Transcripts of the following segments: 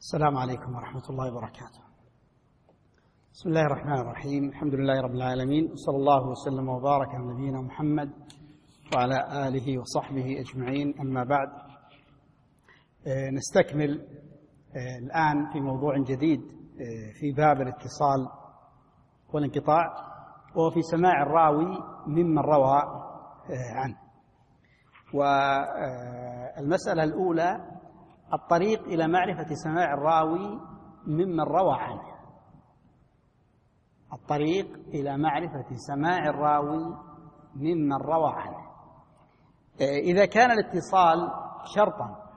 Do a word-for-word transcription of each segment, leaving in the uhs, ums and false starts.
السلام عليكم ورحمة الله وبركاته. بسم الله الرحمن الرحيم. الحمد لله رب العالمين، وصلى الله وسلم وبارك على نبينا محمد وعلى آله وصحبه أجمعين، أما بعد. نستكمل الآن في موضوع جديد في باب الاتصال والانقطاع، وهو في سماع الراوي ممن روى عنه. والمسألة الأولى الطريق إلى معرفة سماع الراوي ممن روى عنه. الطريق إلى معرفة سماع الراوي ممن روى عنه. إذا كان الاتصال شرطا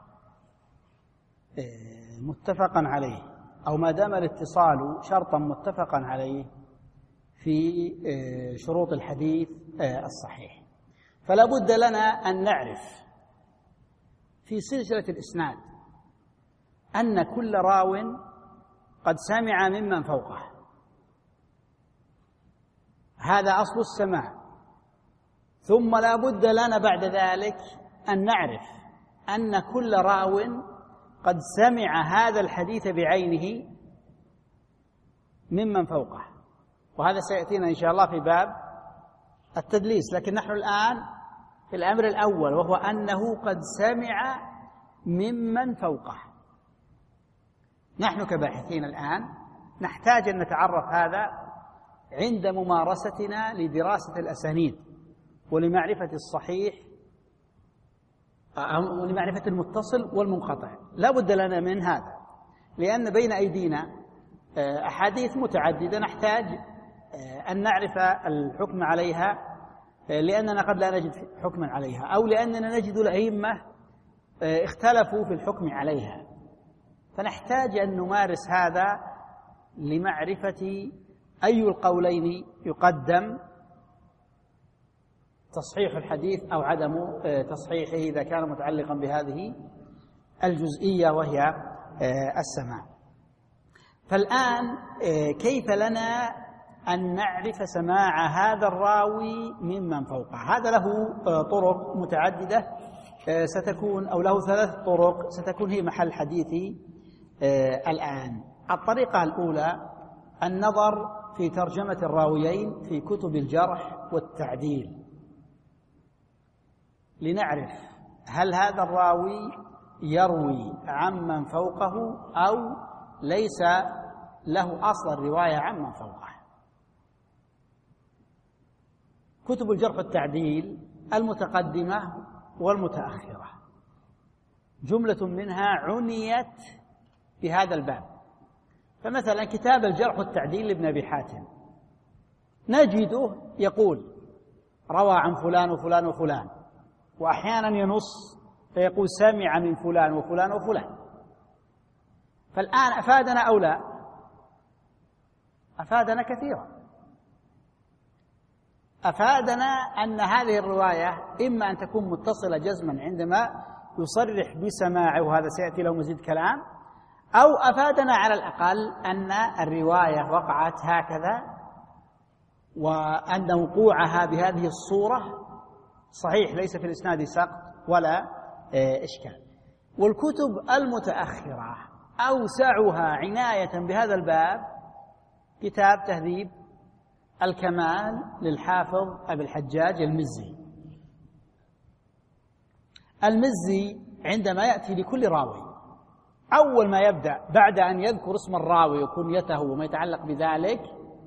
متفقا عليه، أو ما دام الاتصال شرطا متفقا عليه في شروط الحديث الصحيح، فلا بد لنا أن نعرف في سلسلة الإسناد أن كل راو قد سمع ممن فوقه. هذا أصل السماع. ثم لا بد لنا بعد ذلك أن نعرف أن كل راو قد سمع هذا الحديث بعينه ممن فوقه، وهذا سيأتينا إن شاء الله في باب التدليس. لكن نحن الآن في الأمر الأول، وهو أنه قد سمع ممن فوقه. نحن كباحثين الآن نحتاج أن نتعرف هذا عند ممارستنا لدراسة الأسانيد ولمعرفة الصحيح ولمعرفة المتصل والمنقطع. لا بد لنا من هذا، لأن بين أيدينا أحاديث متعددة نحتاج أن نعرف الحكم عليها، لأننا قد لا نجد حكما عليها، أو لأننا نجد الأئمة اختلفوا في الحكم عليها، فنحتاج أن نمارس هذا لمعرفة أي القولين يقدم، تصحيح الحديث أو عدم تصحيحه إذا كان متعلقا بهذه الجزئية وهي السماع. فالآن كيف لنا أن نعرف سماع هذا الراوي ممن فوقه؟ هذا له طرق متعددة ستكون، أو له ثلاث طرق ستكون هي محل حديثي الآن. الطريقة الأولى النظر في ترجمة الراويين في كتب الجرح والتعديل، لنعرف هل هذا الراوي يروي عمن فوقه أو ليس له أصل الرواية عمن فوقه. كتب الجرح والتعديل المتقدمة والمتأخرة جملة منها عنيت بهذا الباب. فمثلا كتاب الجرح والتعديل لابن أبي حاتم نجده يقول روى عن فلان وفلان وفلان، وأحيانا ينص فيقول سمع من فلان وفلان وفلان. فالآن أفادنا أو لا؟ أفادنا كثيرا. أفادنا أن هذه الرواية إما أن تكون متصلة جزما عندما يصرح بسماعه، وهذا سيأتي له مزيد كلام، أو أفادنا على الأقل أن الرواية وقعت هكذا، وأن وقوعها بهذه الصورة صحيح، ليس في الإسناد سقط ولا إشكال. والكتب المتأخرة أوسعها عناية بهذا الباب كتاب تهذيب الكمال للحافظ أبي الحجاج المزي. المزي عندما يأتي لكل راوي أول ما يبدأ بعد أن يذكر اسم الراوي وكنيته وما يتعلق بذلك،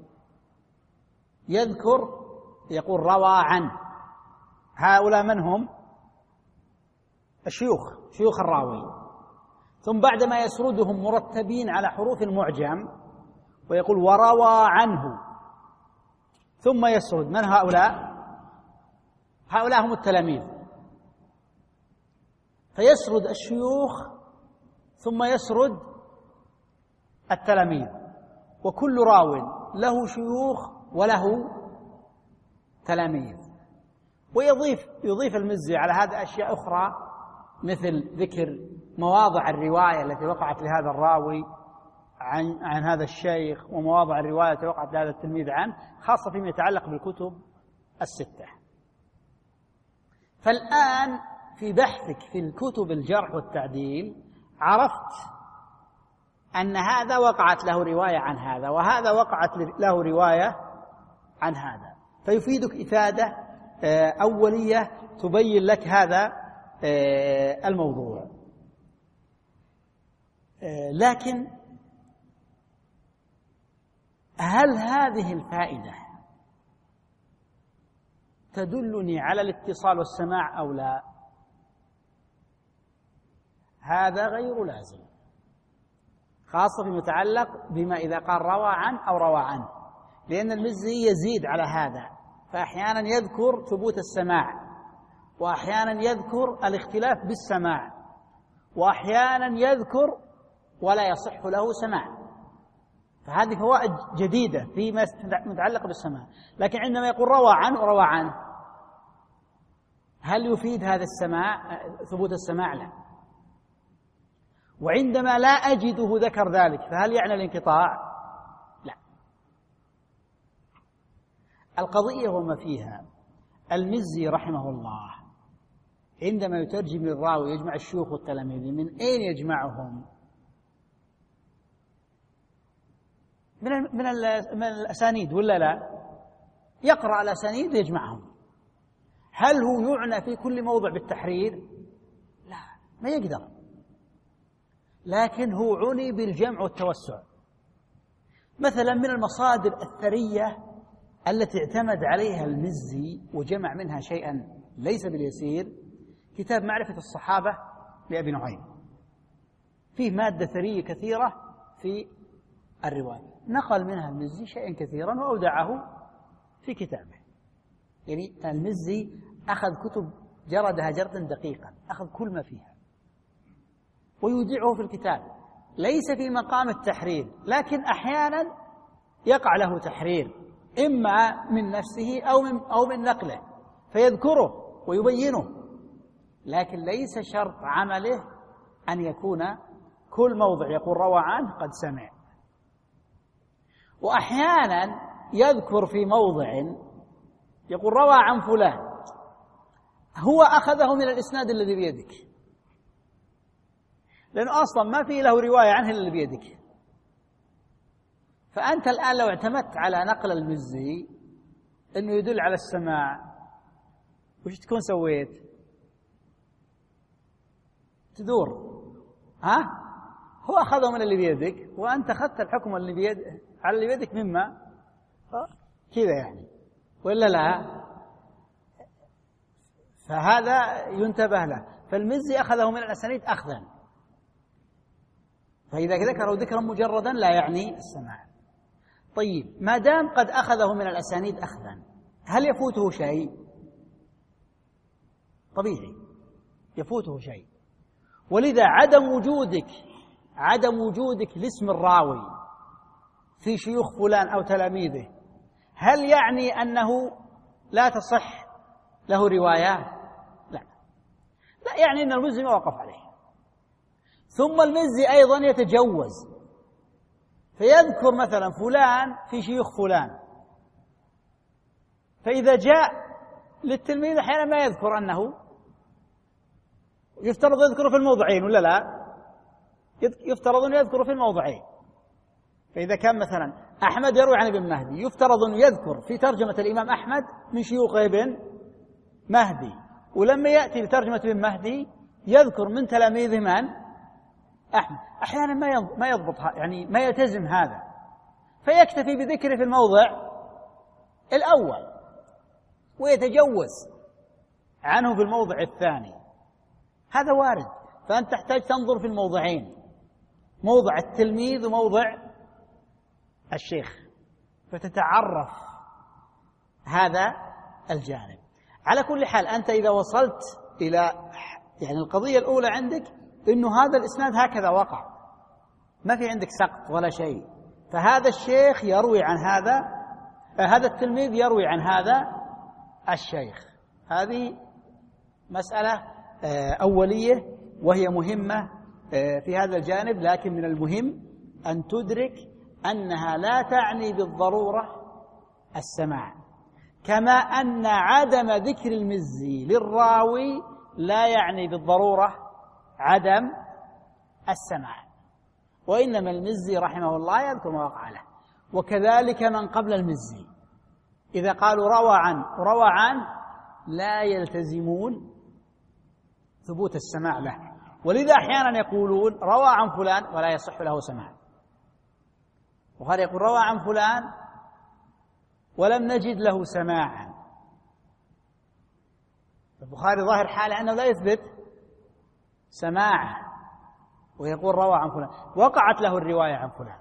يذكر يقول روى عنه. هؤلاء من هم؟ الشيوخ، شيوخ الراوي. ثم بعدما يسردهم مرتبين على حروف المعجم ويقول وروى عنه، ثم يسرد من هؤلاء؟ هؤلاء هم التلاميذ. فيسرد الشيوخ ثم يسرد التلاميذ، وكل راو له شيوخ وله تلاميذ. ويضيف يضيف المزي على هذا أشياء أخرى، مثل ذكر مواضع الرواية التي وقعت لهذا الراوي عن عن هذا الشيخ، ومواضع الرواية التي وقعت لهذا التلميذ عنه، خاصة فيما يتعلق بالكتب الستة. فالآن في بحثك في الكتب الجرح والتعديل عرفت أن هذا وقعت له رواية عن هذا، وهذا وقعت له رواية عن هذا، فيفيدك إفادة أولية تبين لك هذا الموضوع. لكن هل هذه الفائدة تدلني على الاتصال والسماع أو لا؟ هذا غير لازم، خاصة فيما يتعلق بما إذا قال روى عن أو روى عنه، لأن المزي يزيد على هذا، فأحيانا يذكر ثبوت السماع، وأحيانا يذكر الاختلاف بالسماع، وأحيانا يذكر ولا يصح له سماع. فهذه فوائد جديدة فيما يتعلق بالسماع. لكن عندما يقول روى عنه وروى عنه، هل يفيد هذا السماع ثبوت السماع؟ لا. وعندما لا أجده ذكر ذلك، فهل يعني الانقطاع؟ لا. القضية وما فيها. المزي رحمه الله عندما يترجم للراوي يجمع الشيوخ والتلاميذ، من أين يجمعهم؟ من من من الأسانيد ولا لا؟ يقرأ الأسانيد ويجمعهم. هل هو يعنى في كل موضع بالتحرير؟ لا، ما يقدر، لكن هو عني بالجمع والتوسع. مثلا من المصادر الثرية التي اعتمد عليها المزي وجمع منها شيئا ليس باليسير كتاب معرفة الصحابة لأبي نعيم، فيه مادة ثرية كثيرة في الرواية، نقل منها المزي شيئا كثيرا وأودعه في كتابه. يعني المزي أخذ كتب جردها جردا دقيقا، أخذ كل ما فيها ويودعه في الكتاب، ليس في مقام التحرير، لكن أحيانا يقع له تحرير إما من نفسه أو من, أو من نقله فيذكره ويبينه، لكن ليس شرط عمله أن يكون كل موضع يقول روى عنه قد سمع. وأحيانا يذكر في موضع يقول روى عن فلان، هو أخذه من الإسناد الذي بيدك، لأنه أصلا ما في له رواية عنه إلا اللي بيدك. فأنت الآن لو اعتمدت على نقل المزي أنه يدل على السماع، وش تكون سويت؟ تدور، ها؟ هو أخذه من اللي بيدك وأنت أخذت الحكم اللي بيد على اللي بيدك مما كذا يعني، ولا لا؟ فهذا ينتبه له. فالمزي أخذه من الأسانيد أخذا، فإذا ذكره ذكرا مجردا لا يعني السماع. طيب، ما دام قد أخذه من الأسانيد أخذا، هل يفوته شيء؟ طبيعي يفوته شيء. ولذا عدم وجودك عدم وجودك لاسم الراوي في شيوخ فلان أو تلاميذه، هل يعني أنه لا تصح له رواية؟ لا، لا يعني أن المزي ما وقف عليه. ثم المزي أيضا يتجوز، فيذكر مثلا فلان في شيوخ فلان، فإذا جاء للتلميذ أحيانا ما يذكر أنه، يفترض يذكر في الموضعين ولا لا؟ يفترض أن يذكر في الموضعين. فإذا كان مثلا أحمد يروي عن ابن مهدي، يفترض أن يذكر في ترجمة الإمام أحمد من شيوخ ابن مهدي، ولما يأتي لترجمة ابن مهدي يذكر من تلاميذه من؟ أحمد. أحيانا ما يضبط، يعني ما يلتزم هذا، فيكتفي بذكره في الموضع الأول ويتجوز عنه في الموضع الثاني. هذا وارد. فأنت تحتاج تنظر في الموضعين، موضع التلميذ وموضع الشيخ، فتتعرف هذا الجانب. على كل حال أنت إذا وصلت إلى يعني القضية الأولى عندك إنه هذا الإسناد هكذا وقع، ما في عندك سقط ولا شيء، فهذا الشيخ يروي عن هذا، هذا التلميذ يروي عن هذا الشيخ. هذه مسألة أولية وهي مهمة في هذا الجانب، لكن من المهم أن تدرك أنها لا تعني بالضرورة السماع، كما أن عدم ذكر المزي للراوي لا يعني بالضرورة عدم السماع. وإنما المزي رحمه الله يذكر ما وقع له. وكذلك من قبل المزي إذا قالوا روى عن روى عن لا يلتزمون ثبوت السماع له، ولذا أحيانا يقولون روى عن فلان ولا يصح له سماع. وهذا يقول روى عن فلان ولم نجد له سماعا. البخاري ظاهر حاله أنه لا يثبت سماعه، ويقول روى عن فلان، وقعت له الرواية عن فلان،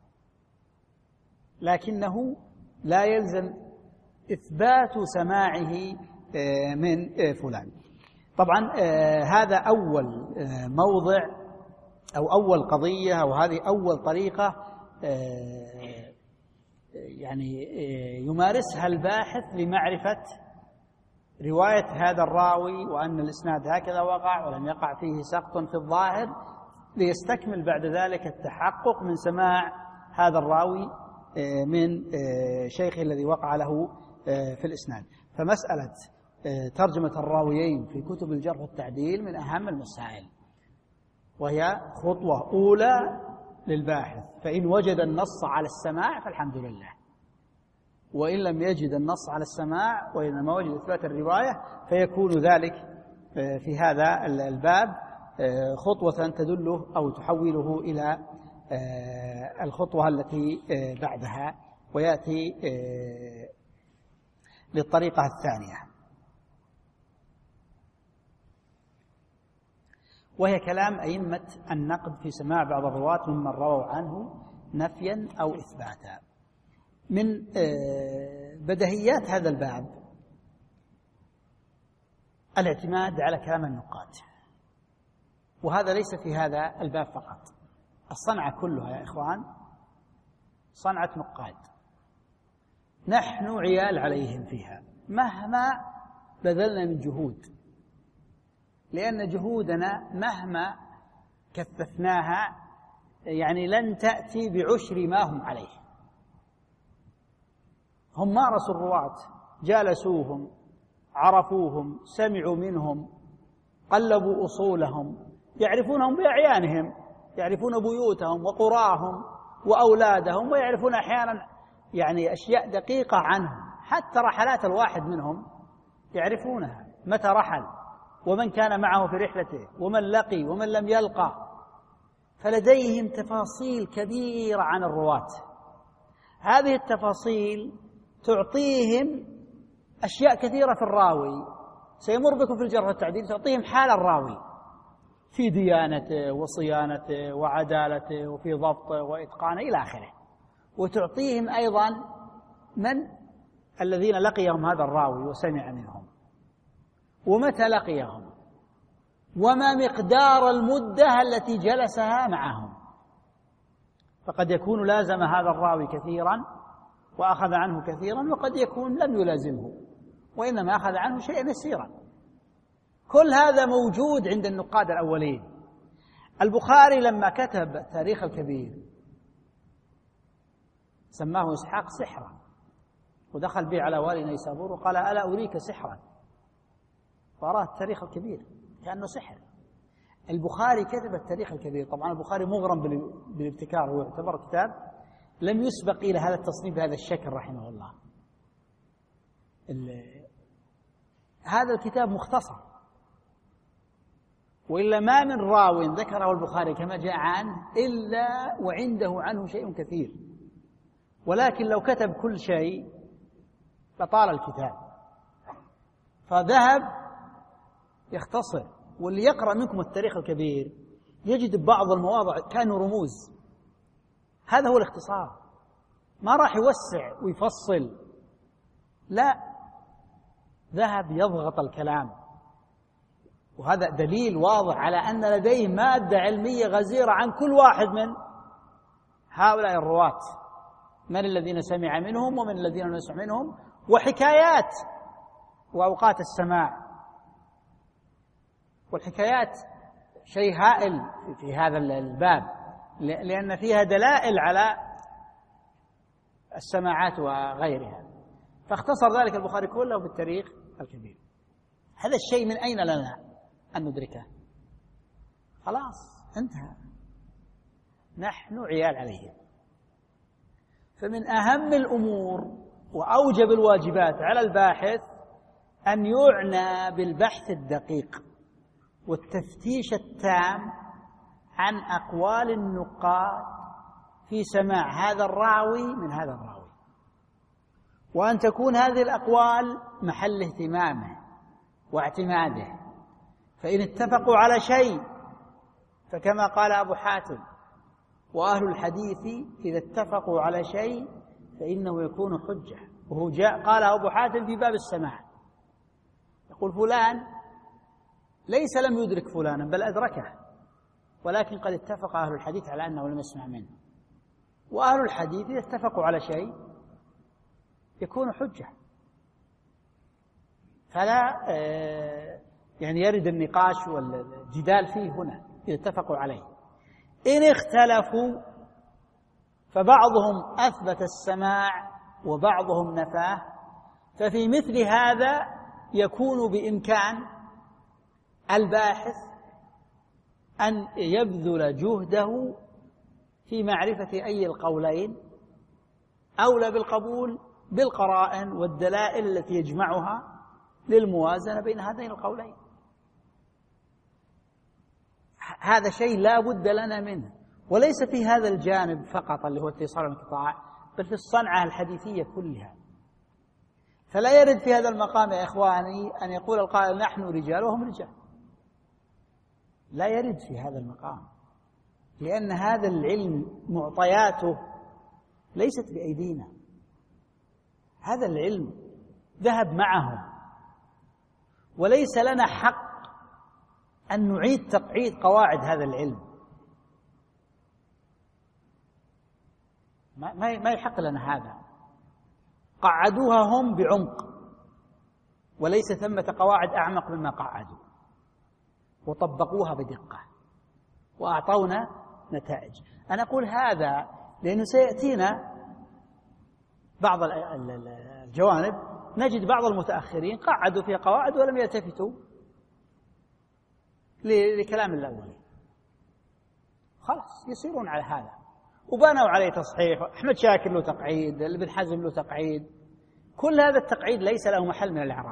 لكنه لا يلزم إثبات سماعه من فلان. طبعا هذا أول موضع أو أول قضية، أو هذه أول طريقة يعني يمارسها الباحث لمعرفة رواية هذا الراوي، وأن الإسناد هكذا وقع ولم يقع فيه سقط في الظاهر، ليستكمل بعد ذلك التحقق من سماع هذا الراوي من شيخه الذي وقع له في الإسناد. فمسألة ترجمة الراويين في كتب الجرح والتعديل من أهم المسائل، وهي خطوة أولى للباحث. فإن وجد النص على السماع فالحمد لله، وإن لم يجد النص على السماع وإنما وجد إثبات الرواية فيكون ذلك في هذا الباب خطوة تدله أو تحوله إلى الخطوة التي بعدها، ويأتي للطريقة الثانية، وهي كلام أئمة النقد في سماع بعض الرواة ممن رووا عنه نفيا أو إثباتا. من بدهيات هذا الباب الاعتماد على كلام النقاد، وهذا ليس في هذا الباب فقط. الصنعة كلها يا إخوان صنعة نقاد، نحن عيال عليهم فيها مهما بذلنا من جهود، لأن جهودنا مهما كثفناها يعني لن تأتي بعشر ما هم عليه. هم مارسوا الرواة، جالسوهم، عرفوهم، سمعوا منهم، قلبوا أصولهم، يعرفونهم بأعيانهم، يعرفون بيوتهم وقراهم وأولادهم، ويعرفون أحيانا يعني أشياء دقيقة عنهم، حتى رحلات الواحد منهم يعرفونها، متى رحل ومن كان معه في رحلته ومن لقي ومن لم يلقى. فلديهم تفاصيل كبيرة عن الرواة. هذه التفاصيل تعطيهم أشياء كثيرة في الراوي، سيمر بكم في الجرح والتعديل، تعطيهم حال الراوي في ديانته وصيانته وعدالته وفي ضبطه وإتقانه إلى آخره، وتعطيهم أيضا من الذين لقيهم هذا الراوي وسمع منهم، ومتى لقيهم، وما مقدار المدة التي جلسها معهم. فقد يكون لازم هذا الراوي كثيرا وأخذ عنه كثيرا، وقد يكون لم يلازمه وإنما أخذ عنه شيئا يسيرا. كل هذا موجود عند النقاد الأولين. البخاري لما كتب تاريخ الكبير سماه إسحاق سحرا، ودخل به على والي نيسابور وقال ألا أريك سحرا، وأراه التاريخ الكبير كأنه سحر. البخاري كتب التاريخ الكبير. طبعا البخاري مغرم بالابتكار، هو يعتبر كتاب لم يسبق إلى هذا التصنيف بهذا الشكل رحمه الله. هذا الكتاب مختصر، وإلا ما من راو ذكره البخاري كما جاء عنه إلا وعنده عنه شيء كثير، ولكن لو كتب كل شيء لطال الكتاب، فذهب يختصر. واللي يقرأ منكم التاريخ الكبير يجد بعض المواضع كانوا رموز. هذا هو الاختصار، ما راح يوسع ويفصل، لا، ذهب يضغط الكلام. وهذا دليل واضح على أن لديه مادة علمية غزيرة عن كل واحد من هؤلاء الرواة، من الذين سمع منهم ومن الذين لم يسمع منهم، وحكايات وأوقات السماع. والحكايات شيء هائل في هذا الباب، لأن فيها دلائل على السماعات وغيرها، فاختصر ذلك البخاري كله بالتاريخ الكبير. هذا الشيء من أين لنا أن ندركه؟ خلاص انتهى. نحن عيال عليهم. فمن أهم الأمور وأوجب الواجبات على الباحث أن يعنى بالبحث الدقيق والتفتيش التام عن أقوال النقاد في سماع هذا الراوي من هذا الراوي، وأن تكون هذه الأقوال محل اهتمامه واعتماده. فإن اتفقوا على شيء فكما قال أبو حاتم: وأهل الحديث إذا اتفقوا على شيء فإنه يكون حجة. وهو جاء قال أبو حاتم في باب السماع، يقول فلان ليس لم يدرك فلانا بل أدركه، ولكن قد اتفق أهل الحديث على أنه لم يسمع منه. وأهل الحديث إذا اتفقوا على شيء يكون حجة، فلا يعني يرد النقاش والجدال فيه هنا إذا اتفقوا عليه. إن اختلفوا فبعضهم أثبت السماع وبعضهم نفاه، ففي مثل هذا يكون بإمكان الباحث أن يبذل جهده في معرفة أي القولين أولى بالقبول بالقرائن والدلائل التي يجمعها للموازنة بين هذين القولين. هذا شيء لا بد لنا منه، وليس في هذا الجانب فقط اللي هو اتصال الانقطاع، بل في الصنعة الحديثية كلها. فلا يرد في هذا المقام يا إخواني أن يقول القائل نحن رجال وهم رجال، لا يرد في هذا المقام، لأن هذا العلم معطياته ليست بأيدينا، هذا العلم ذهب معهم، وليس لنا حق أن نعيد تقعيد قواعد هذا العلم، ما ما يحق لنا هذا. قعدوها هم بعمق، وليس ثمة قواعد أعمق مما قعدوا، وطبقوها بدقة وأعطونا نتائج. أنا أقول هذا لأنه سيأتينا بعض الجوانب نجد بعض المتأخرين قعدوا فيها قواعد ولم يلتفتوا لكلام الأولين، خلاص يصيرون على هذا وبنوا عليه تصحيح. أحمد شاكر له تقعيد، ابن حزم له تقعيد، كل هذا التقعيد ليس له محل من الإعراب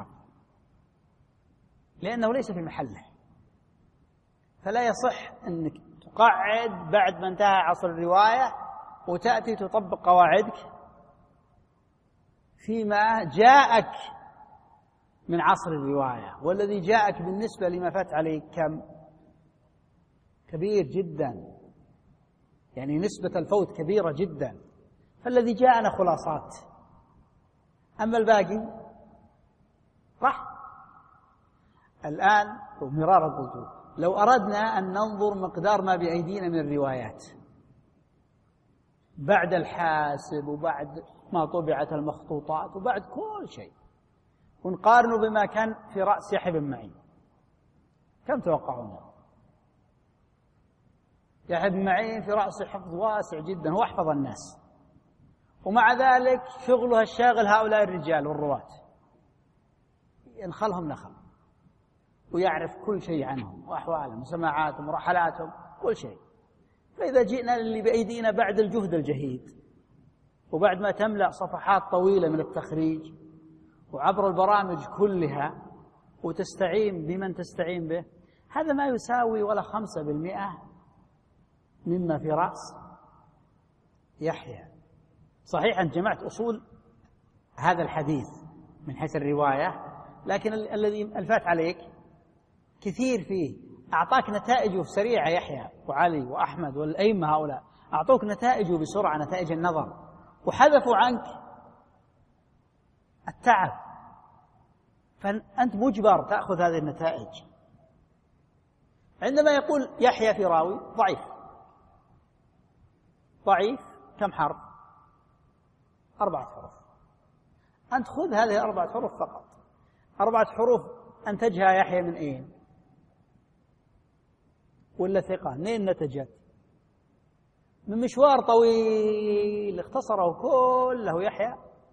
لأنه ليس في محله. فلا يصح أنك تقعد بعد ما انتهى عصر الرواية وتأتي تطبق قواعدك فيما جاءك من عصر الرواية، والذي جاءك بالنسبة لما فات عليك كم كبير جدا، يعني نسبة الفوت كبيرة جدا، فالذي جاءنا خلاصات، أما الباقي راح. الآن ومرارا قلت لو أردنا أن ننظر مقدار ما بأيدينا من الروايات بعد الحاسب وبعد ما طبعت المخطوطات وبعد كل شيء ونقارنه بما كان في رأس يحيى بن معين، كم توقعون؟ يحيى بن معين في رأس حفظ واسع جدا، هو أحفظ الناس، ومع ذلك شغله الشاغل هؤلاء الرجال والرواة، ينخلهم نخل ويعرف كل شيء عنهم وأحوالهم وسماعاتهم ورحلاتهم كل شيء. فإذا جئنا اللي بأيدينا بعد الجهد الجهيد وبعد ما تملأ صفحات طويلة من التخريج وعبر البرامج كلها وتستعين بمن تستعين به، هذا ما يساوي ولا خمسة بالمئة مما في رأس يحيى. صحيح أن جمعت أصول هذا الحديث من حيث الرواية، لكن الذي الفات عليك كثير فيه، أعطاك نتائجه سريعة يحيى وعلي وأحمد والأئمة هؤلاء أعطوك نتائجه بسرعة، نتائج النظر، وحذفوا عنك التعب، فأنت مجبر تأخذ هذه النتائج. عندما يقول يحيى في راوي ضعيف ضعيف كم حرف؟ أربعة حروف، أنت خذ هذه أربعة حروف فقط. أربعة حروف أنتجها يحيى من أين؟ ولا ثقة؟ منين نتجت؟ من مشوار طويل اختصره كله يحيى.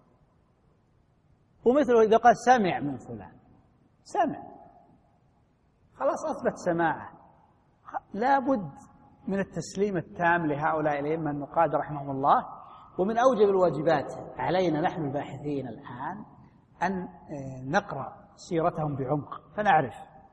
ومثله إذا قال سمع من فلان، سمع خلاص أثبت سماعه، لا بد من التسليم التام لهؤلاء الأئمة النقاد رحمهم الله. ومن أوجب الواجبات علينا نحن الباحثين الآن أن نقرأ سيرتهم بعمق، فنعرف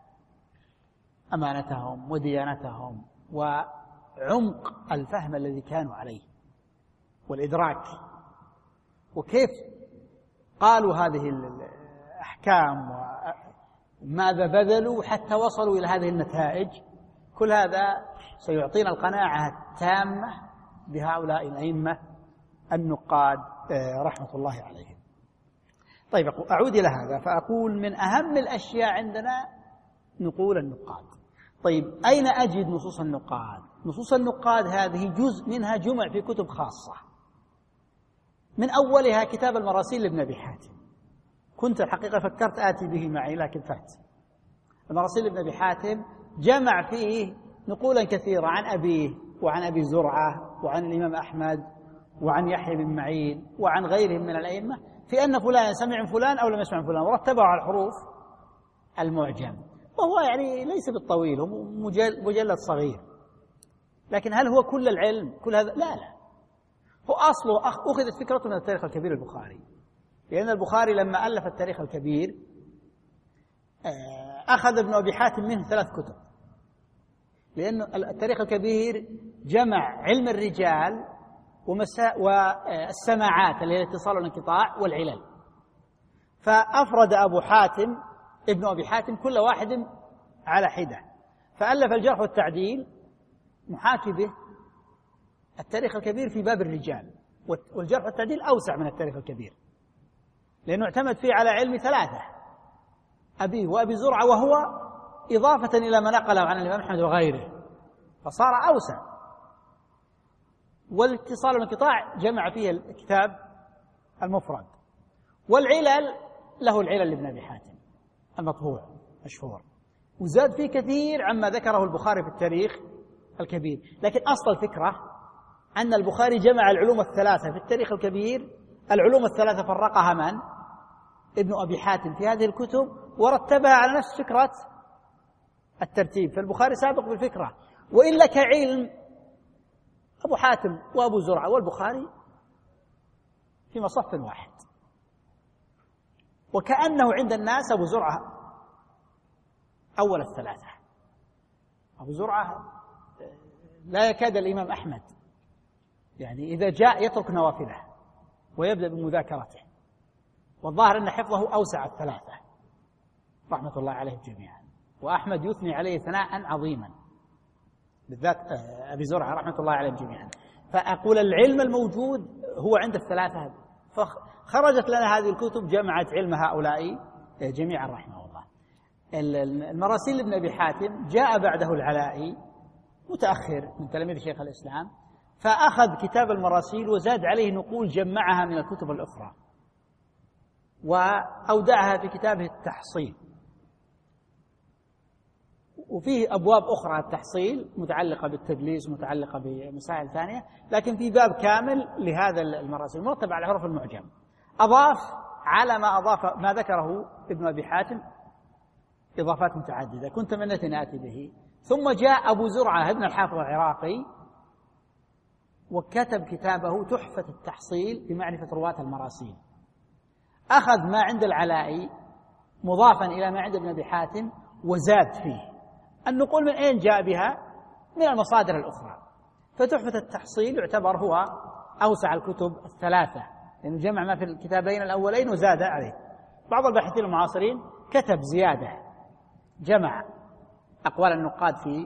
أمانتهم وديانتهم وعمق الفهم الذي كانوا عليه والإدراك، وكيف قالوا هذه الأحكام وماذا بذلوا حتى وصلوا إلى هذه النتائج. كل هذا سيعطينا القناعة التامة بهؤلاء الأئمة النقاد رحمة الله عليهم. طيب أعود إلى هذا فأقول من أهم الأشياء عندنا نقول النقاد. طيب أين أجد نصوص النقاد؟ نصوص النقاد هذه جزء منها جمع في كتب خاصة، من أولها كتاب المراسيل لابن أبي حاتم. كنت الحقيقة فكرت آتي به معي لكن فات. المراسيل لابن أبي حاتم جمع فيه نقولا كثيرة عن أبيه وعن أبي زرعة وعن الإمام أحمد وعن يحيى بن معين وعن غيرهم من الأئمة في أن فلان سمع من فلان أو لم يسمع من فلان، ورتبه على الحروف المعجم. وهو يعني ليس بالطويل، هو مجلد صغير، لكن هل هو كل العلم؟ كل هذا؟ لا لا، هو أصله أخذت فكرته من التاريخ الكبير البخاري، لأن البخاري لما ألف التاريخ الكبير أخذ ابن أبي حاتم منه ثلاث كتب، لأن التاريخ الكبير جمع علم الرجال ومساء والسماعات اللي هي الاتصال والانقطاع والعلل، فأفرد أبو حاتم ابن أبي حاتم كل واحد على حدة، فألف الجرح والتعديل محاكي به التاريخ الكبير في باب الرجال، والجرح والتعديل أوسع من التاريخ الكبير لأنه اعتمد فيه على علم ثلاثة، أبيه وأبي زرعة، وهو إضافة إلى ما نقله عن الإمام أحمد وغيره، فصار أوسع. والاتصال والانقطاع جمع فيه الكتاب المفرد، والعلل له العلل لابن أبي حاتم المطبوع مشهور، وزاد فيه كثير عما ذكره البخاري في التاريخ الكبير. لكن أصل الفكرة أن البخاري جمع العلوم الثلاثة في التاريخ الكبير، العلوم الثلاثة فرقها من؟ ابن أبي حاتم في هذه الكتب، ورتبها على نفس فكرة الترتيب، فالبخاري سابق بالفكرة. وإلا كعلم أبو حاتم وأبو زرعة والبخاري في مصف واحد، وكأنه عند الناس أبو زرعة أول الثلاثة. أبو زرعة لا يكاد الإمام أحمد يعني إذا جاء يترك نوافله ويبدأ بمذاكرته، والظاهر أن حفظه أوسع الثلاثة رحمة الله عليهم جميعا، وأحمد يثني عليه ثناء عظيما، بالذات أبي زرعة رحمة الله عليهم جميعا. فأقول العلم الموجود هو عند الثلاثة، فخرجت لنا هذه الكتب جمعت علم هؤلاء جميعا رحمه الله. المراسيل لابن أبي حاتم جاء بعده العلائي متأخر من تلاميذ شيخ الإسلام، فأخذ كتاب المراسيل وزاد عليه نقول جمعها من الكتب الأخرى، وأودعها في كتابه التحصيل، وفيه أبواب أخرى التحصيل متعلقة بالتدليس متعلقة بمسائل ثانية، لكن في باب كامل لهذا المراسيل مرتب على حروف المعجم، أضاف على ما أضاف ما ذكره ابن أبي حاتم إضافات متعددة كنت تمنيت أن آتي به. ثم جاء أبو زرعة ابن الحافظ العراقي وكتب كتابه تحفة التحصيل بمعرفة رواة المراسيل، أخذ ما عند العلائي مضافا إلى ما عند ابن أبي حاتم وزاد فيه. النقول من أين جاء بها؟ من المصادر الأخرى. فتحفة التحصيل يعتبر هو أوسع الكتب الثلاثة، لأنه يعني جمع ما في الكتابين الأولين وزاد عليه. بعض الباحثين المعاصرين كتب زيادة، جمع أقوال النقاد في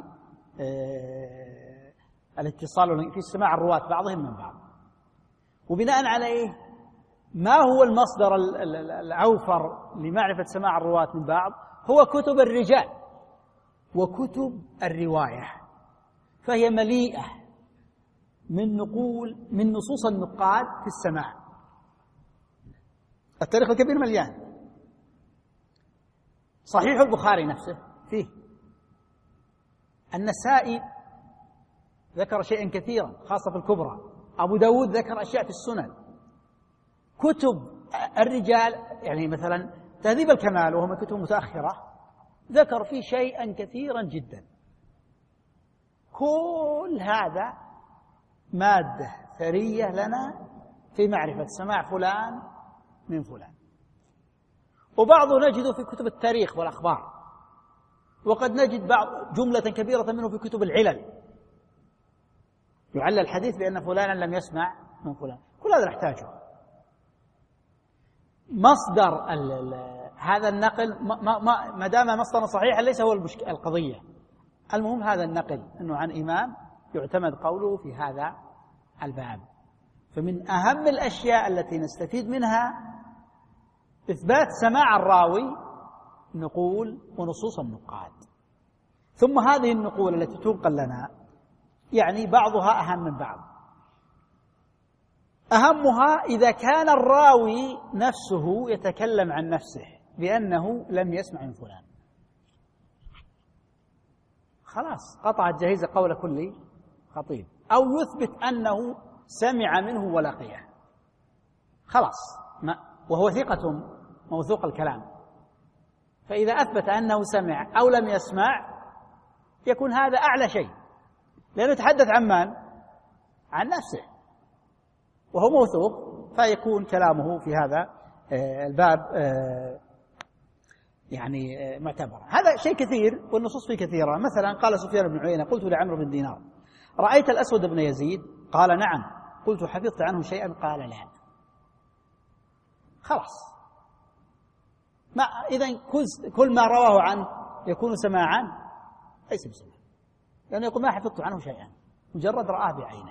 الاتصال في سماع الرواة بعضهم من بعض، وبناء عليه ما هو المصدر الأوفر لمعرفة سماع الرواة من بعض؟ هو كتب الرجال وكتب الرواية، فهي مليئة من نقول من نصوص النقاد في السماع. التاريخ الكبير مليان، صحيح البخاري نفسه فيه، النسائي ذكر شيئا كثيرا خاصة في الكبرى، أبو داود ذكر أشياء في السنن. كتب الرجال يعني مثلا تهذيب الكمال وهو من كتب متأخرة ذكر فيه شيئا كثيرا جدا. كل هذا مادة ثرية لنا في معرفة سماع فلان من فلان. وبعضه نجده في كتب التاريخ والأخبار، وقد نجد بعض جملة كبيرة منه في كتب العلل، يعلل الحديث بأن فلانا لم يسمع من فلان. كل هذا نحتاجه. مصدر ال ال هذا النقل ما, ما, ما دام مصدر صحيحا ليس هو القضية، المهم هذا النقل أنه عن إمام يعتمد قوله في هذا الباب. فمن أهم الأشياء التي نستفيد منها إثبات سماع الراوي نقول ونصوص النقاد. ثم هذه النقول التي تنقل لنا يعني بعضها أهم من بعض. أهمها إذا كان الراوي نفسه يتكلم عن نفسه بأنه لم يسمع من فلان، خلاص قطعت جهيزة قول كل خطيب. أو يثبت أنه سمع منه ولقيه، خلاص ما وهو ثقة موثوق الكلام، فإذا أثبت أنه سمع أو لم يسمع يكون هذا أعلى شيء، لأنه يتحدث عن من؟ عن نفسه وهو موثوق، فيكون كلامه في هذا الباب يعني معتبر. هذا شيء كثير والنصوص فيه كثيرة. مثلا قال سفيان بن عيينة: قلت لعمرو بن دينار: رأيت الأسود بن يزيد؟ قال: نعم. قلت: حفظت عنه شيئا؟ قال: لا. خلاص، ما إذن كل ما رواه عنه يكون سماعا؟ ليس بسماع، لأنه يعني يقول: ما حفظت عنه شيئا، مجرد رآه بعينه،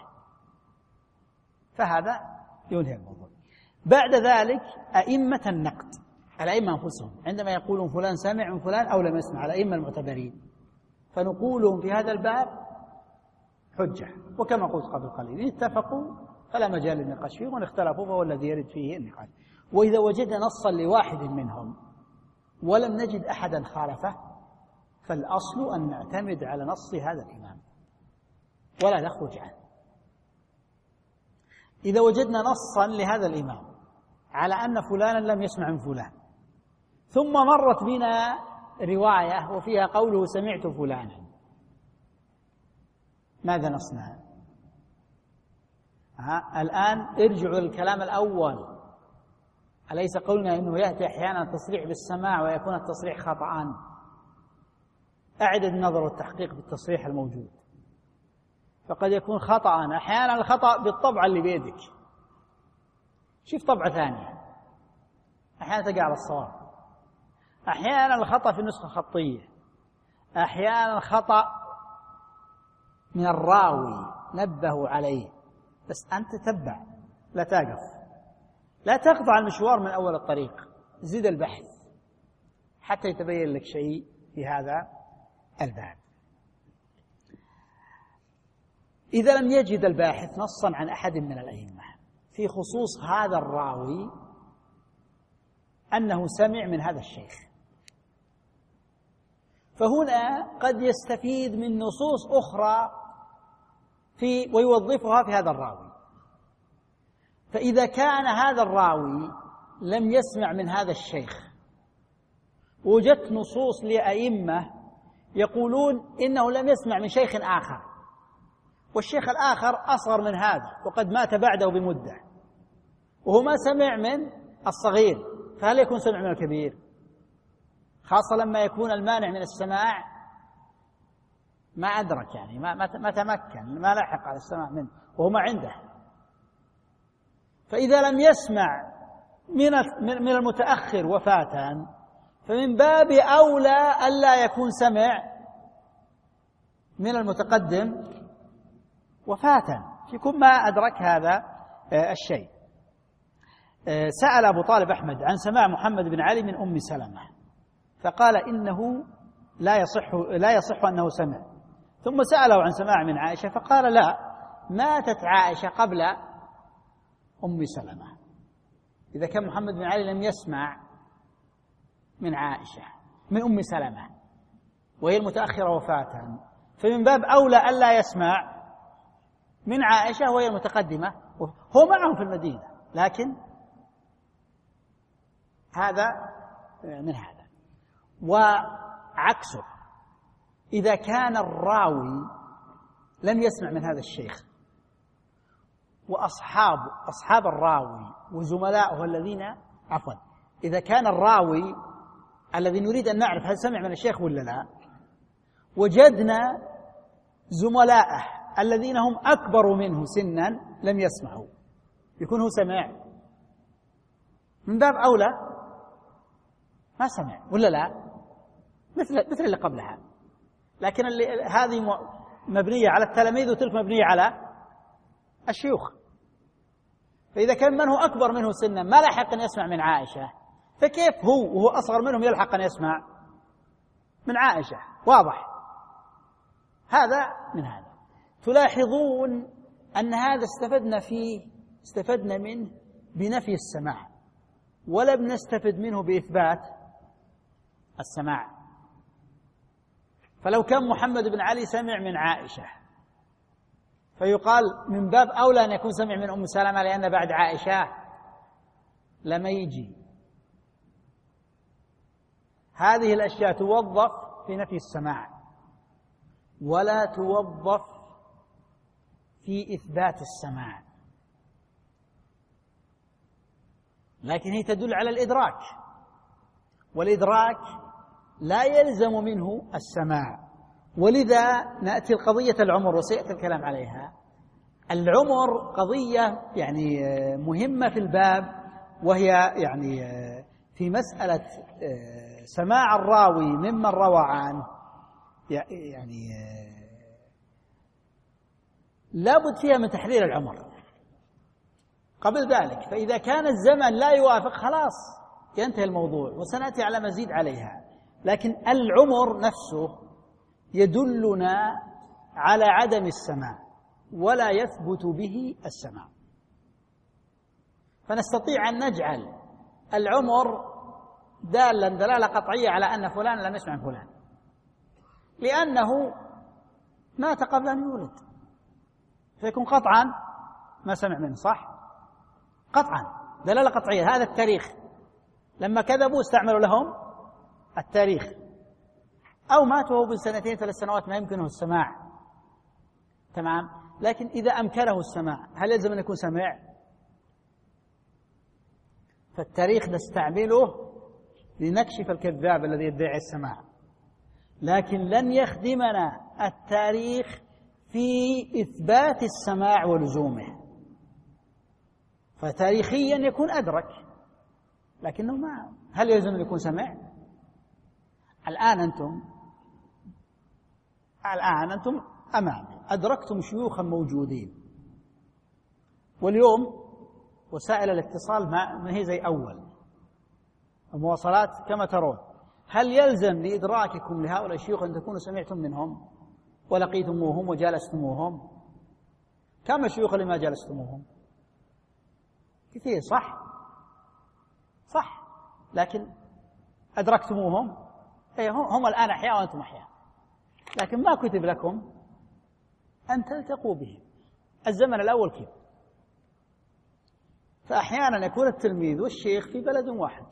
فهذا ينهي الموضوع. بعد ذلك أئمة النقد، الأئمة أنفسهم عندما يقولون فلان سمع من فلان أو لم يسمع، الأئمة المعتبرين، فنقولهم في هذا الباب حجة. وكما قلت قبل قليل: إن اتفقوا فلا مجال للنقاش فيه، وإن اختلفوا فهو الذي يرد فيه النقاش. وإذا وجدنا نصا لواحد منهم ولم نجد أحدا خالفه فالأصل أن نعتمد على نص هذا الإمام ولا نخرج عنه. إذا وجدنا نصا لهذا الإمام على أن فلانا لم يسمع من فلان، ثم مرت بنا رواية وفيها قوله سمعت فلانا، ماذا نصنع؟ ها الآن ارجعوا للكلام الأول، أليس قلنا أنه يأتي أحيانا التصريح بالسماع ويكون التصريح خطأ؟ أعد النظر والتحقيق بالتصريح الموجود، فقد يكون خطأ. أحيانا الخطأ بالطبعة اللي بيدك، شوف طبعة ثانية، أحيانا تقع على الصواب، أحيانا الخطأ في النسخة الخطية، أحيانا الخطأ من الراوي نبه عليه. بس أنت تتبع، لا تقف، لا تقطع المشوار من أول الطريق، زد البحث حتى يتبين لك شيء في هذا الباب. إذا لم يجد الباحث نصا عن أحد من الأئمة في خصوص هذا الراوي أنه سمع من هذا الشيخ، فهنا قد يستفيد من نصوص أخرى في ويوظفها في هذا الراوي. فإذا كان هذا الراوي لم يسمع من هذا الشيخ، وجدت نصوص لأئمة يقولون إنه لم يسمع من شيخ آخر، والشيخ الآخر أصغر من هذا وقد مات بعده بمدة، وهو ما سمع من الصغير، فهل يكون سمع من الكبير؟ خاصة لما يكون المانع من السماع ما أدرك، يعني ما ما تمكن، ما لحق على السماع منه وهو ما عنده. فإذا لم يسمع من من المتأخر وفاة فمن باب أولى ألا يكون سمع من المتقدم وفاة، يكون ما أدرك هذا الشيء. سأل أبو طالب أحمد عن سماع محمد بن علي من أم سلمة، فقال إنه لا يصح لا يصح أنه سمع. ثم سأله عن سماع من عائشة فقال لا، ماتت عائشة قبل أم سلمة. إذا كان محمد بن علي لم يسمع من عائشة من أم سلمة وهي المتأخرة وفاة، فمن باب أولى ألا يسمع من عائشة وهي المتقدمة، هو معهم في المدينة، لكن هذا من هذا. وعكسه، إذا كان الراوي لم يسمع من هذا الشيخ، وأصحاب أصحاب الراوي وزملاؤه الذين عفوا إذا كان الراوي الذي نريد أن نعرف هل سمع من الشيخ ولا لا، وجدنا زملاءه الذين هم أكبر منه سنا لم يسمعوا، يكون هو سمع من باب أولى ما سمع ولا لا، مثل مثل اللي قبلها. لكن اللي هذه مبنية على التلاميذ وتلك مبنية على الشيوخ. فإذا كان من هو أكبر منه سنا ما لحق أن يسمع من عائشة، فكيف هو وهو أصغر منهم يلحق أن يسمع من عائشة؟ واضح هذا من هذا. تلاحظون أن هذا استفدنا فيه استفدنا منه بنفي السماع، ولا بنستفد منه بإثبات السماع. فلو كان محمد بن علي سمع من عائشة فيقال من باب أولى أن يكون سمع من أم سلمة لأن بعد عائشة لما يجي. هذه الأشياء توظف في نفي السماع ولا توظف في إثبات السماع، لكن هي تدل على الإدراك، والإدراك لا يلزم منه السماع. ولذا نأتي القضية العمر وسيأتي الكلام عليها. العمر قضية يعني مهمة في الباب، وهي يعني في مسألة سماع الراوي ممن روى عنه، يعني لابد فيها من تحرير العمر قبل ذلك. فإذا كان الزمن لا يوافق خلاص ينتهي الموضوع، وسنأتي على مزيد عليها. لكن العمر نفسه يدلنا على عدم السماع ولا يثبت به السماع، فنستطيع أن نجعل العمر دالا دلالة قطعية على أن فلان لم يسمع فلان لأنه مات قبل أن يولد، فيكون قطعا ما سمع منه، صح؟ قطعا دلالة قطعية. هذا التاريخ لما كذبوا استعملوا لهم التاريخ، أو ماتوا بسنتين ثلاث سنوات ما يمكنه السماع، تمام. لكن إذا أمكنه السماع هل يلزم أن يكون سمع؟ فالتاريخ نستعمله لنكشف الكذاب الذي يدعي السماع، لكن لن يخدمنا التاريخ في إثبات السماع ولزومه. فتاريخيا يكون أدرك لكنه ما هل يلزم أن يكون سمع؟ الآن أنتم الآن أنتم أمامي أدركتم شيوخا موجودين، واليوم وسائل الاتصال ما هي زي أول، المواصلات كما ترون. هل يلزم لإدراككم لهؤلاء الشيوخ أن تكونوا سمعتم منهم ولقيتموهم وجالستموهم؟ كم الشيوخ اللي ما جالستموهم؟ كثير، صح؟ صح، لكن أدركتموهم؟ أي هم الآن أحياء وأنتم أحياء، لكن ما كتب لكم أن تلتقوا بهم. الزمن الأول كيف؟ فأحيانا يكون التلميذ والشيخ في بلد واحد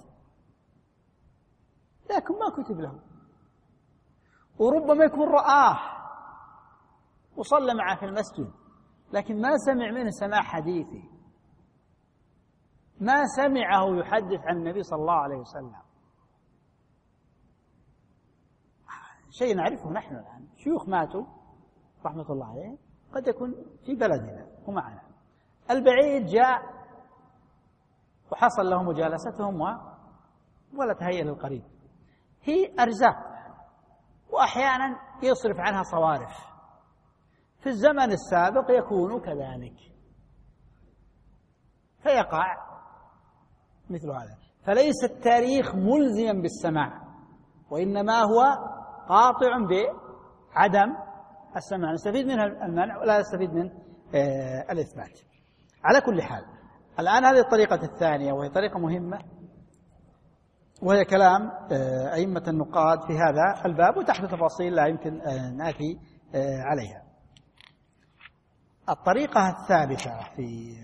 لكن ما كتب له، وربما يكون رآه وصلى معه في المسجد لكن ما سمع منه سماع حديثي، ما سمعه يحدث عن النبي صلى الله عليه وسلم. شيء نعرفه نحن الآن، شيوخ ماتوا رحمة الله عليه قد يكون في بلدنا ومعنا، البعيد جاء وحصل له مجالستهم ولا تهيأ للقريب. هي أرزاق، وأحيانا يصرف عنها صوارف. في الزمن السابق يكون كذلك فيقع مثل هذا. فليس التاريخ ملزما بالسماع، وإنما هو قاطع بعدم السماع، نستفيد منها المنع ولا نستفيد من آه الإثبات. على كل حال الآن هذه الطريقة الثانية وهي طريقة مهمة، وهي كلام آه أئمة النقاد في هذا الباب، وتحت تفاصيل لا يمكن آه نأتي آه عليها. الطريقة الثالثة في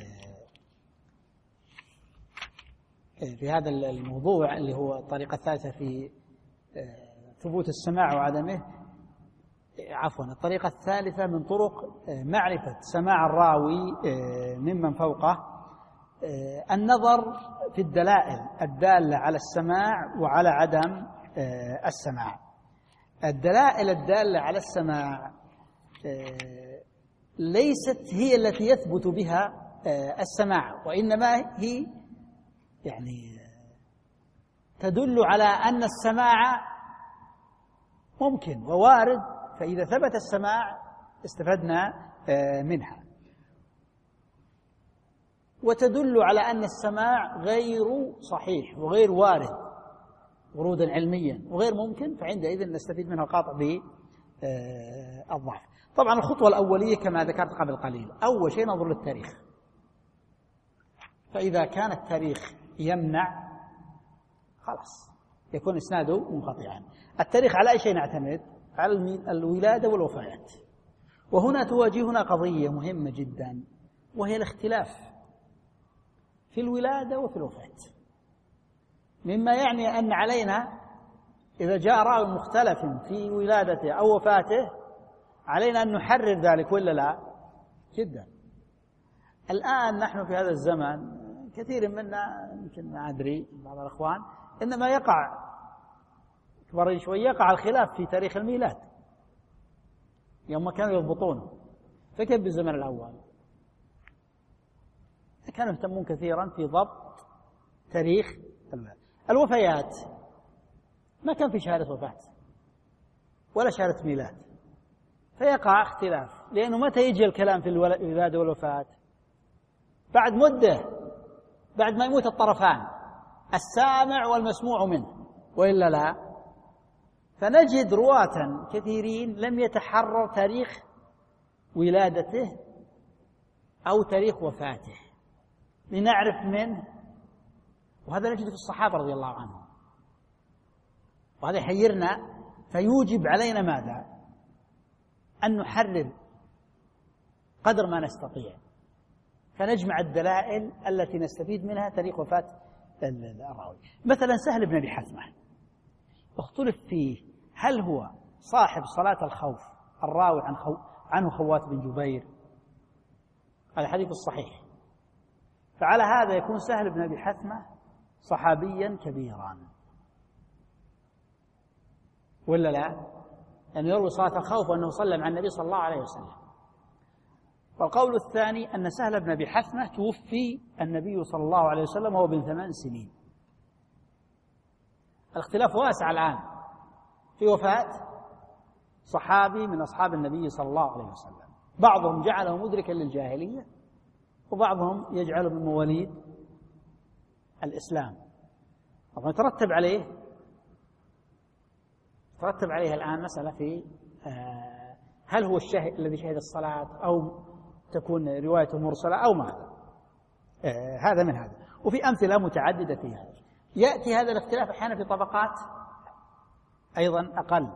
آه في هذا الموضوع اللي هو الطريقة الثالثة في آه ثبوت السماع وعدمه، عفوا الطريقة الثالثة من طرق معرفة سماع الراوي ممن فوقه النظر في الدلائل الدالة على السماع وعلى عدم السماع. الدلائل الدالة على السماع ليست هي التي يثبت بها السماع، وإنما هي يعني تدل على أن السماع ممكن ووارد، فإذا ثبت السماع استفدنا منها، وتدل على أن السماع غير صحيح وغير وارد ورودا علميا وغير ممكن، فعندئذ نستفيد منها القاطع بالضعف. طبعا الخطوة الأولية كما ذكرت قبل قليل، أول شيء ننظر للتاريخ، فإذا كان التاريخ يمنع خلاص يكون إسناده منقطعا. التاريخ على أي شيء نعتمد؟ على الولادة والوفيات. وهنا تواجهنا قضية مهمة جدا، وهي الاختلاف في الولادة وفي الوفاة، مما يعني أن علينا إذا جاء راوي مختلف في ولادته أو وفاته علينا أن نحرر ذلك ولا لا؟ جدا. الآن نحن في هذا الزمن كثير منا يمكن ما أدري بعض الأخوان إنما يقع كبرين شوي يقع الخلاف في تاريخ الميلاد يوم كانوا يضبطونه، فكيف بالزمن الأول؟ كانوا يهتمون كثيرا في ضبط تاريخ الوفيات، ما كان في شهادة وفاة ولا شهادة ميلاد، فيقع اختلاف، لأنه متى يجي الكلام في الولادة والوفاة؟ بعد مدة، بعد ما يموت الطرفان السامع والمسموع منه، وإلا لا؟ فنجد رواة كثيرين لم يتحرر تاريخ ولادته أو تاريخ وفاته لنعرف منه، وهذا نجد في الصحابة رضي الله عنهم، وهذا يحيرنا، فيوجب علينا ماذا؟ أن نحرر قدر ما نستطيع، فنجمع الدلائل التي نستفيد منها تاريخ وفاة الراوي. مثلا سهل بن أبي حثمة اختلف فيه، هل هو صاحب صلاة الخوف الراوي عن خو... عنه خوات بن جبير؟ هذا حديث الصحيح، فعلى هذا يكون سهل بن أبي حثمة صحابيا كبيرا ولا لا؟ أن يعني يروي صلاة الخوف وأنه صلى مع النبي صلى الله عليه وسلم. والقول الثاني أن سهل بن أبي حثمة توفي النبي صلى الله عليه وسلم وهو بن ثمان سنين. الاختلاف واسع الآن في وفاة صحابي من أصحاب النبي صلى الله عليه وسلم، بعضهم جعله مدركا للجاهلية وبعضهم يجعله من مواليد الإسلام. طبعا يترتب عليه ترتب عليه الآن مسألة في هل هو الشاهد الذي شهد الصلاة أو تكون روايته مرسلة أو ماذا. هذا من هذا، وفي أمثلة متعددة في هذا. يأتي هذا الاختلاف أحيانا في طبقات أيضا أقل،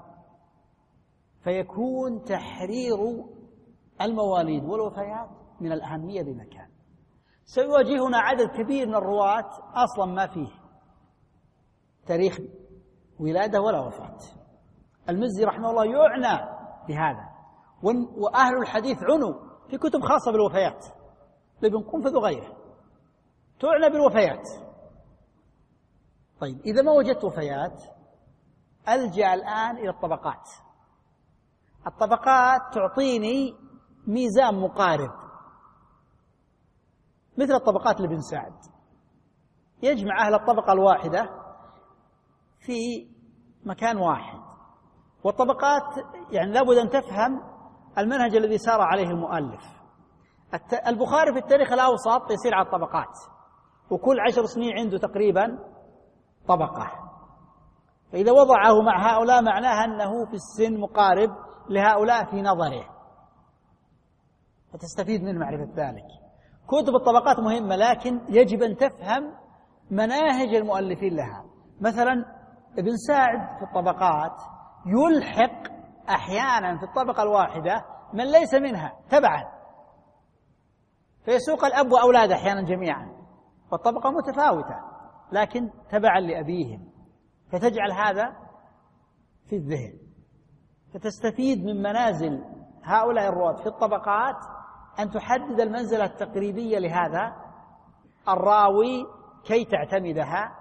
فيكون تحرير المواليد والوفيات من الأهمية بمكان. سيواجهنا عدد كبير من الرواة أصلا ما فيه تاريخ ولادة ولا وفاة. المزي رحمه الله يعنى بهذا، وأهل الحديث عنوا في كتب خاصة بالوفيات، لابن قنفذ وغيره تعنى بالوفيات. طيب إذا ما وجدت وفيات ألجأ الآن إلى الطبقات. الطبقات تعطيني ميزان مقارب، مثل الطبقات لابن سعد، يجمع أهل الطبقة الواحدة في مكان واحد. والطبقات يعني لابد أن تفهم المنهج الذي سار عليه المؤلف. البخاري في التاريخ الأوسط يسير على الطبقات، وكل عشر سنين عنده تقريبا طبقة، فإذا وضعه مع هؤلاء معناها أنه في السن مقارب لهؤلاء في نظره، فتستفيد من معرفة ذلك. كتب الطبقات مهمة، لكن يجب أن تفهم مناهج المؤلفين لها. مثلا ابن سعد في الطبقات يلحق أحيانا في الطبقة الواحدة من ليس منها تبعا، فيسوق الأب وأولاد أحيانا جميعا، والطبقة متفاوتة لكن تبعا لأبيهم، فتجعل هذا في الذهن. فتستفيد من منازل هؤلاء الرواة في الطبقات أن تحدد المنزلة التقريبية لهذا الراوي كي تعتمدها،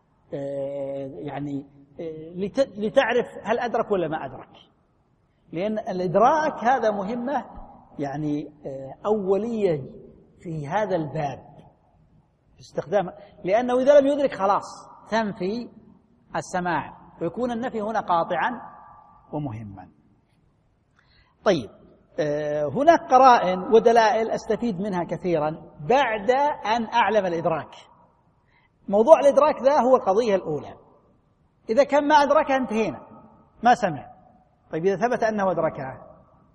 يعني لتعرف هل أدرك ولا ما أدرك، لأن الإدراك هذا مهمة يعني أولية في هذا الباب استخدام، لأنه إذا لم يدرك خلاص تنفي السماع ويكون النفي هنا قاطعا ومهما. طيب، هناك قرائن ودلائل أستفيد منها كثيرا بعد أن أعلم الإدراك. موضوع الإدراك ذا هو القضية الأولى، إذا كان ما أدركها انتهينا، ما سمع. طيب إذا ثبت أنه أدركها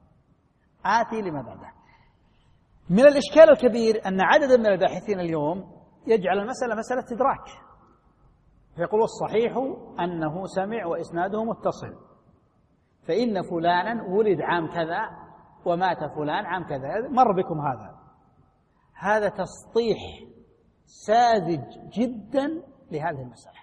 آتي لما بعده. من الإشكال الكبير أن عددا من الباحثين اليوم يجعل المسألة مسألة إدراك، فيقول الصحيح أنه سمع وإسناده متصل، فإن فلانا ولد عام كذا ومات فلان عام كذا. مر بكم هذا هذا تسطيح ساذج جدا لهذه المسألة.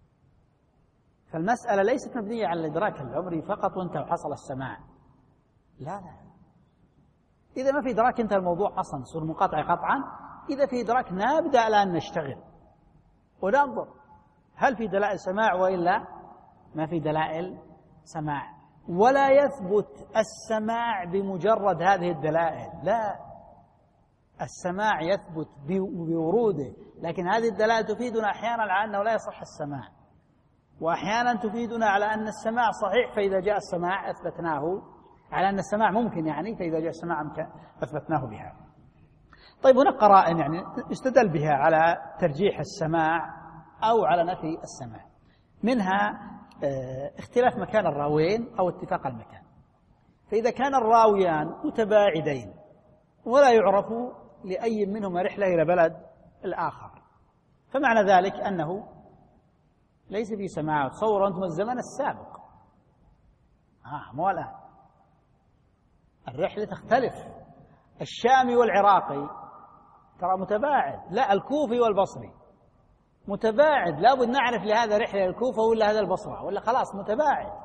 فالمسألة ليست مبنية على الإدراك العمري فقط وانتهى وحصل السماع، لا لا، إذا ما في إدراك انتهى الموضوع أصلا، يصير منقطع قطعا. إذا في إدراك نبدأ الآن نشتغل وننظر هل في دلائل سماع وإلا ما في دلائل سماع. ولا يثبت السماع بمجرد هذه الدلائل، لا، السماع يثبت بوروده، لكن هذه الدلائل تفيدنا أحيانا على أنه لا يصح السماع، وأحيانا تفيدنا على أن السماع صحيح، فإذا جاء السماع أثبتناه، على أن السماع ممكن يعني، فإذا جاء السماع أثبتناه بها. طيب هناك قرائن يعني يستدل بها على ترجيح السماع أو على نفي السماع، منها اختلاف مكان الراويين أو اتفاق المكان. فإذا كان الراويان متباعدين ولا يعرف لأي منهما رحلة إلى بلد الآخر، فمعنى ذلك أنه ليس في سماع. تصوروا أنتم الزمن السابق، آه مو الآن، الرحلة تختلف. الشامي والعراقي ترى متباعد، لا الكوفي والبصري متباعد، لابد نعرف لهذا رحلة الكوفة ولا هذا البصرة، ولا خلاص متباعد.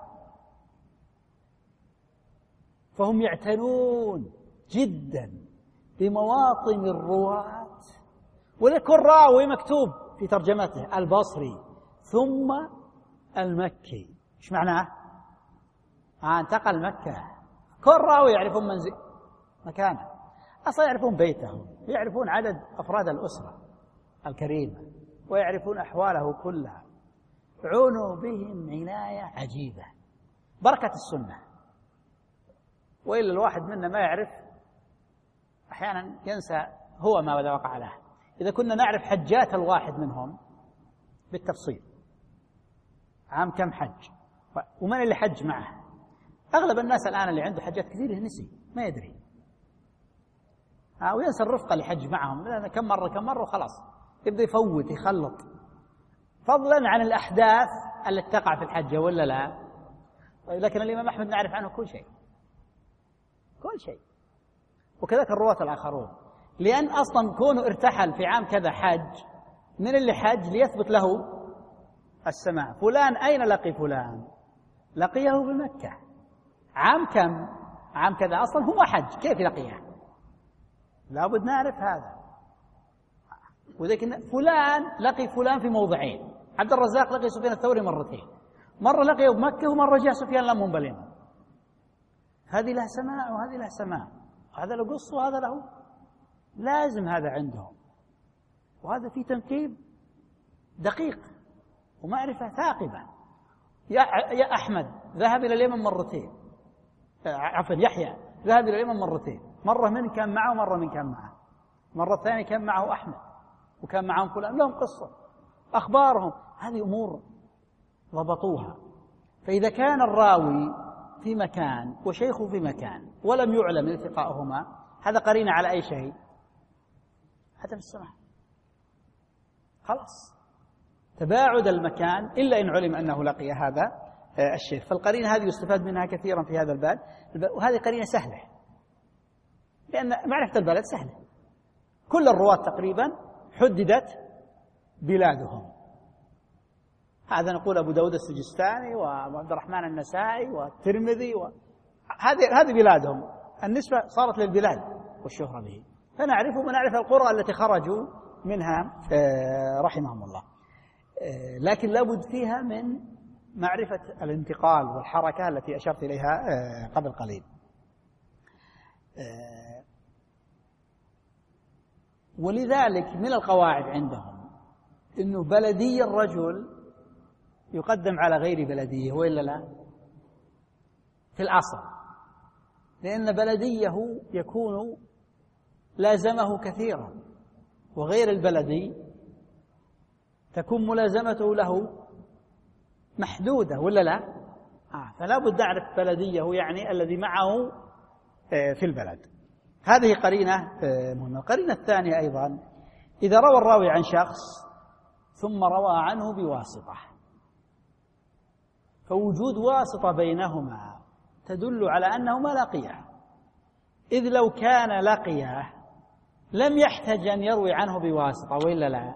فهم يعتنون جدا بمواطن الرواة، ولكل راوي مكتوب في ترجمته البصري ثم المكي. ايش معناه؟ آه انتقل مكة. كل راوي يعرفون منزل مكانه، أصلا يعرفون بيته، يعرفون عدد أفراد الأسرة الكريمة، ويعرفون أحواله كلها. عنوا بهم عناية عجيبة، بركة السنة. وإلا الواحد منا ما يعرف، أحيانا ينسى هو ما وقع له. إذا كنا نعرف حجات الواحد منهم بالتفصيل، عام كم حج ومن اللي حج معه. أغلب الناس الآن اللي عنده حجات كثير نسي، ما يدري، وينسى الرفقة اللي حج معهم كم مرة كم مرة وخلاص، يبدأ يفوت يخلط، فضلا عن الأحداث التي تقع في الحجة ولا لا. لكن الإمام أحمد نعرف عنه كل شيء كل شيء، وكذلك الرواة الآخرون، لأن أصلا كونه ارتحل في عام كذا حج، من اللي حج ليثبت له السماع. فلان أين لقي فلان؟ لقيه بمكة عام كم؟ عام كذا. أصلا هو حج، كيف لقيه؟ لابد نعرف هذا. وذلك فلان لقي فلان في موضعين، عبد الرزاق لقي سفيان الثوري مرتين، مرة لقيه بمكة ومرة جاء سفيان لم منبلم. هذه له سماع وهذه له سماع، هذا له قص وهذا له، لازم هذا عندهم. وهذا فيه تنقيب دقيق ومعرفة ثاقبة. يا يا أحمد ذهب إلى اليمن مرتين، عفوا يحيى ذهب إلى اليمن مرتين، مرة من كان معه ومرة من كان معه، مرة الثانية كان معه أحمد وكان معهم فلان، لهم قصة أخبارهم. هذه أمور ضبطوها. فإذا كان الراوي في مكان وشيخه في مكان ولم يعلم التقاؤهما، هذا قرينة على أي شيء؟ عدم السماع. خلاص، تباعد المكان إلا إن علم أنه لقي هذا الشيخ. فالقرينة هذه يستفاد منها كثيرا في هذا الباب، وهذه قرينة سهلة، لأن معرفة البلد سهلة. كل الرواة تقريبا حددت بلادهم، هذا نقول أبو داود السجستاني وعبد الرحمن النسائي والترمذي و... هذه هذه بلادهم، النسبة صارت للبلاد والشهرة به، فنعرف ونعرف القرى التي خرجوا منها رحمهم الله. لكن لابد فيها من معرفة الانتقال والحركة التي أشرت إليها قبل قليل. ولذلك من القواعد عندهم إنه بلدي الرجل يقدم على غير بلديه، وإلا لا؟ في الأصل، لأن بلديه يكون لازمه كثيرا، وغير البلدي تكون ملازمته له محدودة، ولا لا؟ آه فلا بد نعرف بلديه يعني الذي معه في البلد. هذه قرينة مهمة. القرينة الثانية أيضا، إذا روى الراوي عن شخص ثم روى عنه بواسطة، فوجود واسطة بينهما تدل على أنهما لقيا، إذ لو كان لقيا لم يحتج أن يروي عنه بواسطة، وإلا لا؟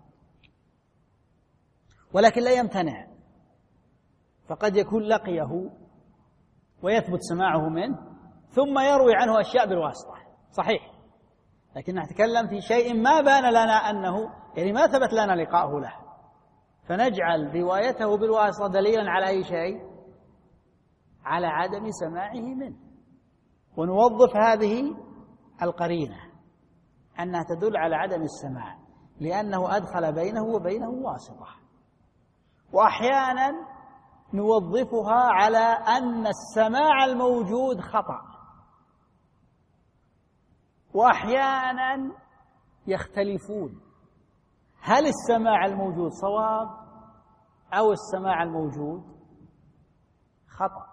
ولكن لا يمتنع، فقد يكون لقيه ويثبت سماعه منه ثم يروي عنه أشياء بالواسطة، صحيح، لكن نتكلم في شيء ما بان لنا أنه يعني ما ثبت لنا لقاءه له، فنجعل روايته بالواسطة دليلا على أي شيء؟ على عدم سماعه منه، ونوظف هذه القرينة أنها تدل على عدم السماع، لأنه أدخل بينه وبينه واسطة. وأحيانا نوظفها على أن السماع الموجود خطأ، وأحيانا يختلفون، هل السماع الموجود صواب أو السماع الموجود خطأ؟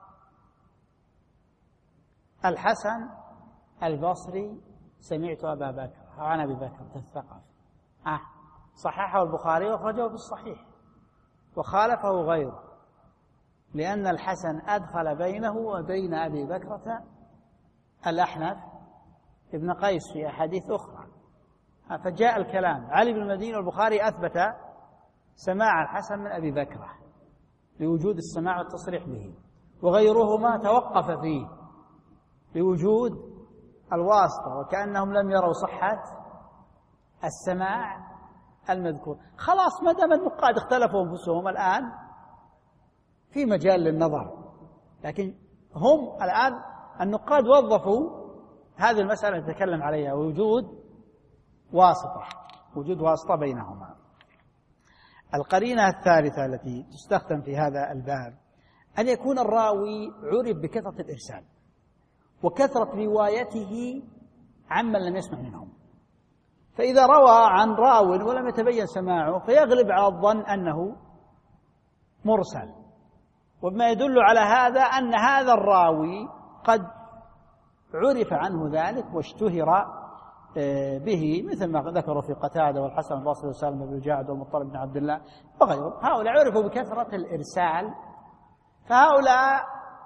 الحسن البصري سمعت أبا بكر أو عن أبي بكر الثقفي، آه صححه البخاري وأخرجه في الصحيح، وخالفه غيره، لأن الحسن أدخل بينه وبين أبي بكرة الأحنف ابن قيس في أحاديث أخرى، فجاء الكلام علي بن المديني والبخاري أثبت سماع الحسن من أبي بكرة لوجود السماع والتصريح به، وغيرهما توقف فيه لوجود الواسطة، وكأنهم لم يروا صحة السماع المذكور. خلاص، ما دام النقاد اختلفوا أنفسهم الآن في مجال للنظر، لكن هم الآن النقاد وظفوا هذه المسألة التي نتكلم عليها، وجود واسطة، وجود واسطة بينهما. القرينة الثالثة التي تستخدم في هذا الباب أن يكون الراوي عرف بكثرة الإرسال وكثرة روايته عمن لم يسمع منهم، فإذا روى عن راو ولم يتبين سماعه فيغلب على الظن أنه مرسل، وما يدل على هذا أن هذا الراوي قد عرف عنه ذلك واشتهر به، مثل ما ذكروا في قتادة والحسن البصري وسالم بن جعد والمطلب بن عبد الله وغيرهم، هؤلاء عرفوا بكثرة الإرسال، فهؤلاء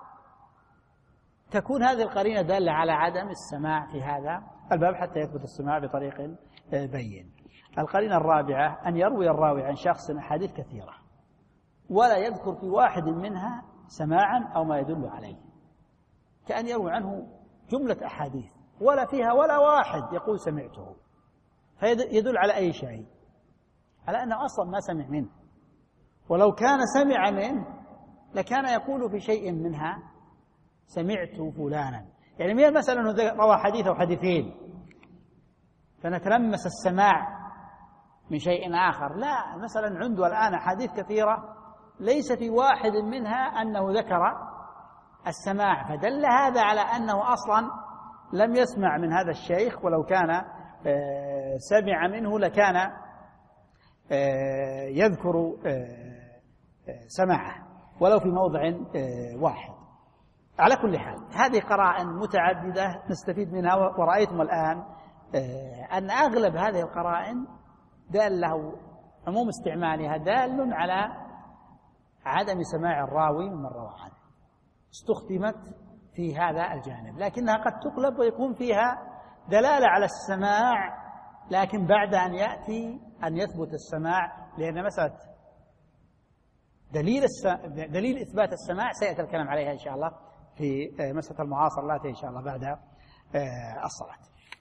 تكون هذه القرينة دالة على عدم السماع في هذا الباب حتى يثبت السماع بطريق بين. القرينة الرابعة أن يروي الراوي عن شخص أحاديث كثيرة ولا يذكر في واحد منها سماعا أو ما يدل عليه، كأن يروي عنه جملة أحاديث ولا فيها ولا واحد يقول سمعته، فيدل على أي شيء؟ على أنه أصلا ما سمع منه، ولو كان سمع منه لكان يقول في شيء منها سمعت فلانا. يعني من المسألة أنه روى حديث أو حديثين فنتلمس السماع من شيء آخر، لا، مثلا عنده الآن حديث كثيرة ليس في واحد منها أنه ذكر السماع، فدل هذا على أنه أصلا لم يسمع من هذا الشيخ، ولو كان سمع منه لكان يذكر سماعه ولو في موضع واحد. على كل حال هذه قرائن متعددة نستفيد منها، ورأيتم الآن أن أغلب هذه القرائن دال له عموم استعمالها دال على عدم سماع الراوي من روى عنه، استخدمت في هذا الجانب، لكنها قد تقلب ويكون فيها دلالة على السماع، لكن بعد أن يأتي أن يثبت السماع، لأن مسألة دليل الس... دليل إثبات السماع سيأتي الكلام عليها إن شاء الله في مسألة المعاصر التي إن شاء الله بعد الصلاة.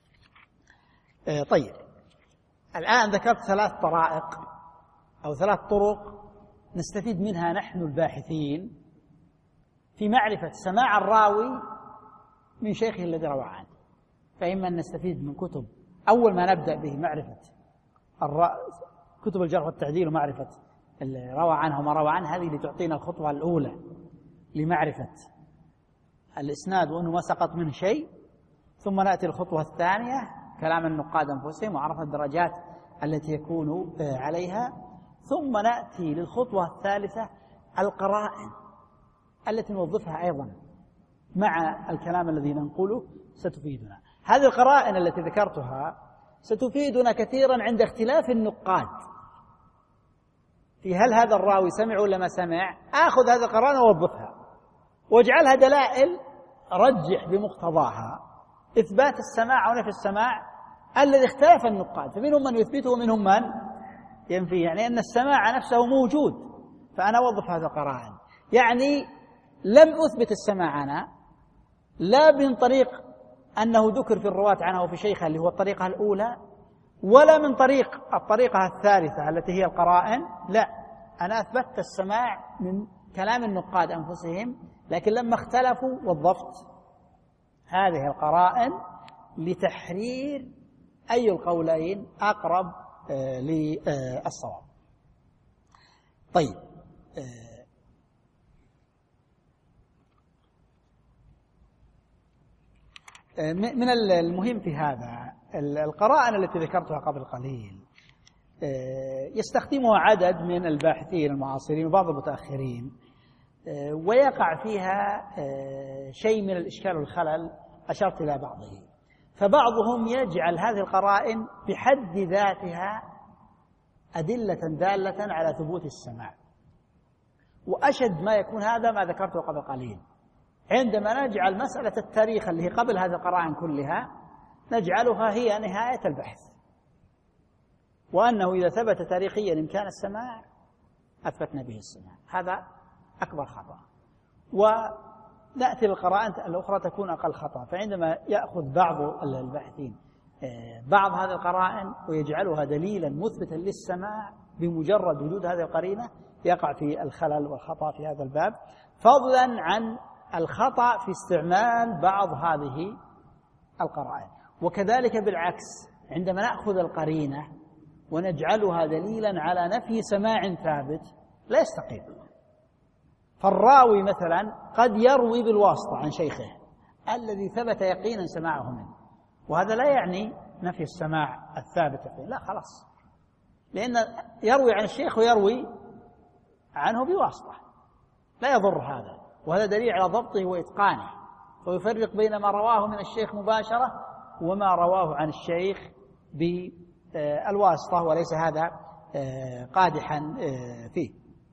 طيب، الآن ذكرت ثلاث طرائق أو ثلاث طرق نستفيد منها نحن الباحثين في معرفة سماع الراوي من شيخه الذي روى عنه. فإما أن نستفيد من كتب، أول ما نبدأ به معرفة الرا... كتب الجرح والتعديل ومعرفة اللي روى عنه وما روى عنه، هذه اللي تعطينا الخطوة الأولى لمعرفة الإسناد وأنه ما سقط منه شيء. ثم نأتي الخطوة الثانية كلام النقاد أنفسهم وعرفة الدرجات التي يكون عليها. ثم نأتي للخطوة الثالثة القرائن التي نوظفها أيضا مع الكلام الذي ننقله ستفيدنا. هذه القرائن التي ذكرتها ستفيدنا كثيرا عند اختلاف النقاد في هل هذا الراوي سمع ولا ما سمع. آخذ هذه القرائن ووظفها واجعلها دلائل رجح بمقتضاها إثبات السماع أو نفي السماع الذي اختلف النقاد، فمنهم من يثبته ومنهم من ينفيه، يعني أن السماع نفسه موجود. فأنا أوظف هذه القرائن، يعني لم أثبت السماع أنا لا من طريق أنه ذكر في الرواة عنه وفي شيخه اللي هو الطريقة الأولى، ولا من طريق الطريقة الثالثة التي هي القرائن، لا، أنا أثبتت السماع من كلام النقاد أنفسهم، لكن لما اختلفوا وظفت هذه القرائن لتحرير أي القولين أقرب آه للصواب. طيب، آه من المهم في هذا القرائن التي ذكرتها قبل قليل يستخدمها عدد من الباحثين المعاصرين وبعض المتأخرين، ويقع فيها شيء من الإشكال والخلل أشرت إلى بعضه. فبعضهم يجعل هذه القرائن بحد ذاتها أدلة دالة على ثبوت السماع، وأشد ما يكون هذا ما ذكرته قبل قليل، عندما نجعل مسألة التاريخ اللي هي قبل هذه القرائن كلها نجعلها هي نهاية البحث، وأنه إذا ثبت تاريخيا إمكان السماع أثبتنا به السماع. هذا أكبر خطأ. ونأتي للقرائن الأخرى تكون أقل خطأ. فعندما يأخذ بعض الباحثين بعض هذه القرائن ويجعلها دليلا مثبتا للسماع بمجرد وجود هذه القرينة، يقع في الخلل والخطأ في هذا الباب، فضلا عن الخطأ في استعمال بعض هذه القرائن. وكذلك بالعكس، عندما نأخذ القرينة ونجعلها دليلا على نفي سماع ثابت لا يستقيم. فالراوي مثلا قد يروي بالواسطة عن شيخه الذي ثبت يقينا سماعه منه، وهذا لا يعني نفي السماع الثابت يقين، لا خلاص، لأن يروي عن الشيخ ويروي عنه بواسطة لا يضر هذا، وهذا دليل على ضبطه وإتقانه، ويفرق بين ما رواه من الشيخ مباشرة وما رواه عن الشيخ بالواسطة، وليس هذا قادحا فيه.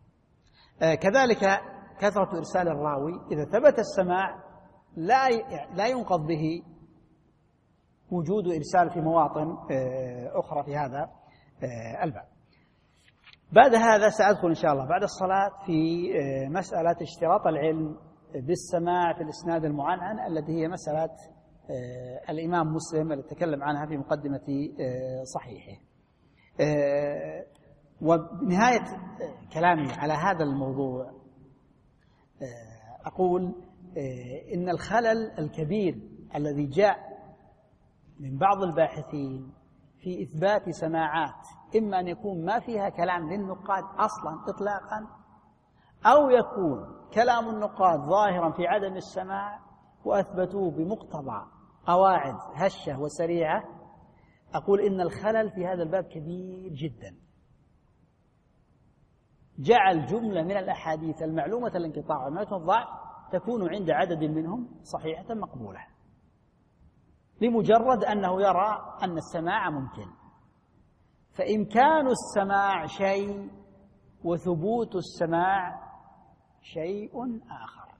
كذلك كثرة إرسال الراوي إذا ثبت السماع لا لا ينقض به وجود إرسال في مواطن أخرى في هذا الباب. بعد هذا سأدخل إن شاء الله بعد الصلاة في مسألة اشتراط العلم بالسماع في الإسناد المعنعن، التي هي مسألة الإمام مسلم التي تكلم عنها في مقدمة صحيحه. وبنهاية كلامي على هذا الموضوع أقول إن الخلل الكبير الذي جاء من بعض الباحثين في إثبات سماعات، إما أن يكون ما فيها كلام للنقاد أصلا إطلاقا، أو يكون كلام النقاد ظاهرا في عدم السماع وأثبتوه بمقتضى قواعد هشة وسريعة. أقول إن الخلل في هذا الباب كبير جدا، جعل جملة من الأحاديث المعلومة الانقطاع ومعلومة الضعف تكون عند عدد منهم صحيحة مقبولة، لمجرد أنه يرى أن السماع ممكن. فإمكان السماع شيء وثبوت السماع شيء آخر.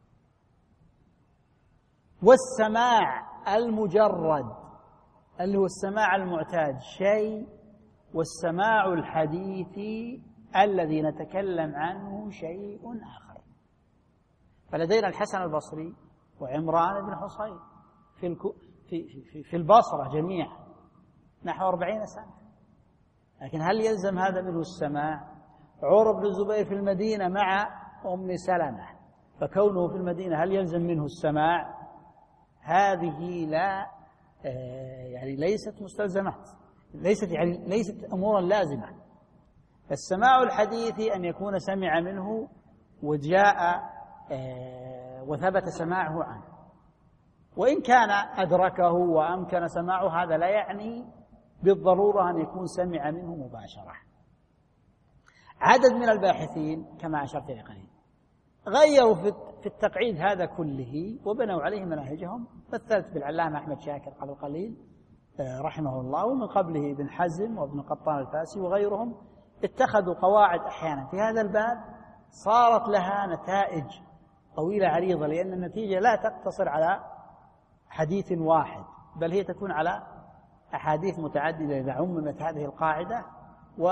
والسماع المجرد اللي هو السماع المعتاد شيء، والسماع الحديثي الذي نتكلم عنه شيء آخر. فلدينا الحسن البصري وعمران بن حصين في الكو في في في البصرة جميعا نحو أربعين سنة، لكن هل يلزم هذا منه السماع؟ عروة بن الزبير في المدينة مع أم سلمة، فكونه في المدينة هل يلزم منه السماع؟ هذه لا يعني ليست مستلزمات، ليست يعني ليست أمورا لازمة. فالسماع الحديث أن يكون سمع منه وجاء وثبت سماعه عنه، وإن كان أدركه وأمكن سماعه هذا لا يعني بالضرورة أن يكون سمع منه مباشرة. عدد من الباحثين كما أشرت إلى قليل غيروا في التقعيد هذا كله وبنوا عليه مناهجهم، مثلت بالعلامة أحمد شاكر قبل قليل رحمه الله، ومن قبله ابن حزم وابن قطان الفاسي وغيرهم اتخذوا قواعد أحيانا في هذا الباب صارت لها نتائج طويلة عريضة، لأن النتيجة لا تقتصر على حديث واحد بل هي تكون على أحاديث متعددة إذا عممت هذه القاعدة، و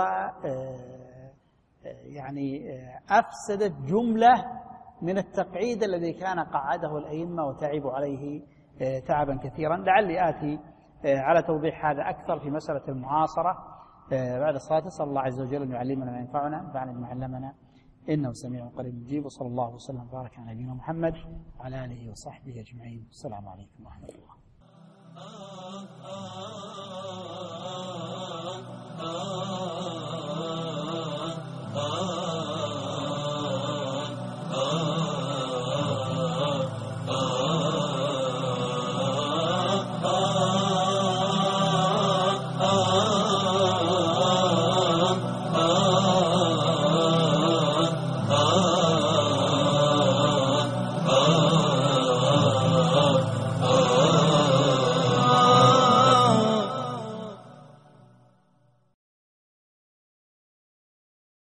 يعني أفسدت جملة من التقعيد الذي كان قعده الأئمة وتعبوا عليه تعبا كثيرا. لعلي آتي على توضيح هذا أكثر في مسألة المعاصرة بعد الصلاة. صلى الله عز وجل أن يعلمنا ما ينفعنا وينفعنا بما علمنا إنه سميع قريب مجيب، وصلى الله وسلم وبارك على نبينا محمد وعلى آله وصحبه أجمعين. السلام عليكم ورحمة الله.